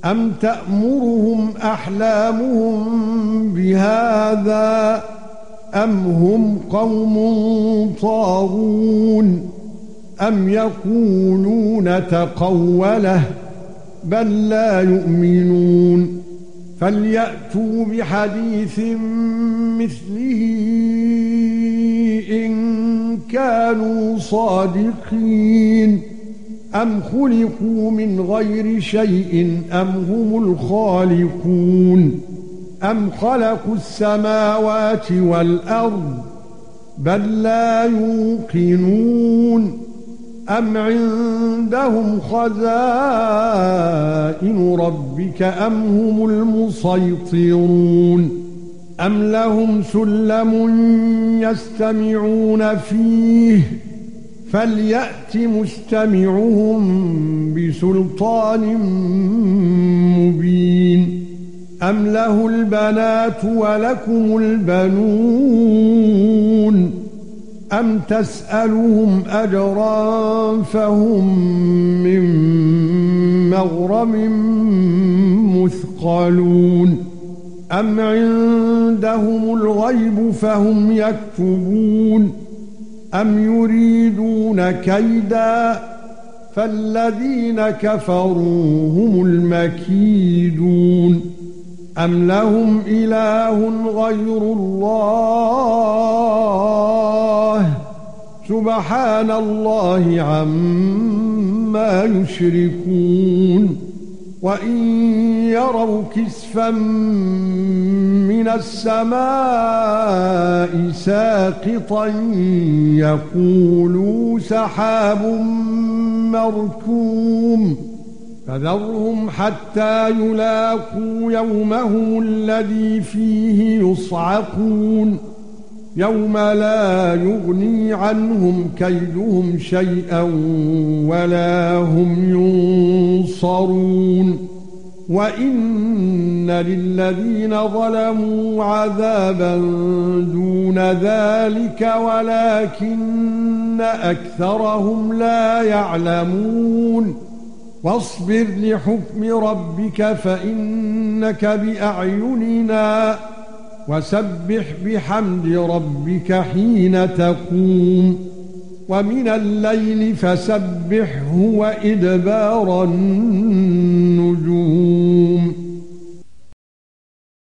أَمْ تَأْمُرُهُمْ أَحْلَامُهُمْ بِهَذَا أَمْ هُمْ قَوْمٌ طَاغُونَ أَمْ يَقُولُونَ تَقَوَّلَهُ بَل لَّا يُؤْمِنُونَ فَلْيَأْتُوا بِحَدِيثٍ مِثْلِهِ إِن كَانُوا صَادِقِينَ أَمْ خُلِقُوا مِنْ غَيْرِ شَيْءٍ أَمْ هُمُ الْخَالِقُونَ أَمْ خَلَقُوا السَّمَاوَاتِ وَالْأَرْضَ بَل لَّا يُوقِنُونَ أَمْ عِندَهُمْ خَزَائِنُ رَبِّكَ أَمْ هُمُ الْمُصَيْطِرُونَ أَمْ لَهُمْ سُلَّمٌ يَسْتَمِعُونَ فِيهِ فَلْيَأْتِ مُسْتَمِعُهُم بِسُلْطَانٍ مُبِينٍ أَمْ لَهُ الْبَنَاتُ وَلَكُمُ الْبَنُونَ أَمْ تَسْأَلُهُمْ أَجْرًا فَهُمْ مِنْ مَغْرَمٍ مُثْقَلُونَ أَمْ عِندَهُمُ الْغَيْبُ فَهُمْ يَكْتُبُونَ أَمْ يُرِيدُونَ كَيْدًا فَالَّذِينَ كَفَرُوا هُمُ الْمَكِيدُونَ أَمْ لَهُمْ إِلَٰهٌ غَيْرُ اللَّهِ سُبْحَانَ اللَّهِ عَمَّا يُشْرِكُونَ وَإِن يَرَوْا كِسْفًا مِنَ السَّمَاءِ سَاقِطًا يَقُولُوا سَحَابٌ مَّرْكُومٌ فَذَرْهُمْ حَتَّى يُلَاقُوا يَوْمَهُمُ الَّذِي فِيهِ يُصْعَقُونَ يَوْمَ لَا يُغْنِي عَنْهُمْ كَيْدُهُمْ شَيْئًا وَلَا هُمْ يُنصَرُونَ وَإِنَّ لِلَّذِينَ ظَلَمُوا عَذَابًا دُونَ ذَلِكَ وَلَكِنَّ أَكْثَرَهُمْ لَا يَعْلَمُونَ واصبر لحكم ربك فإنك بأعيننا وسبح بحمد ربك حين تقوم ومن الليل فسبحه وإدبار النجوم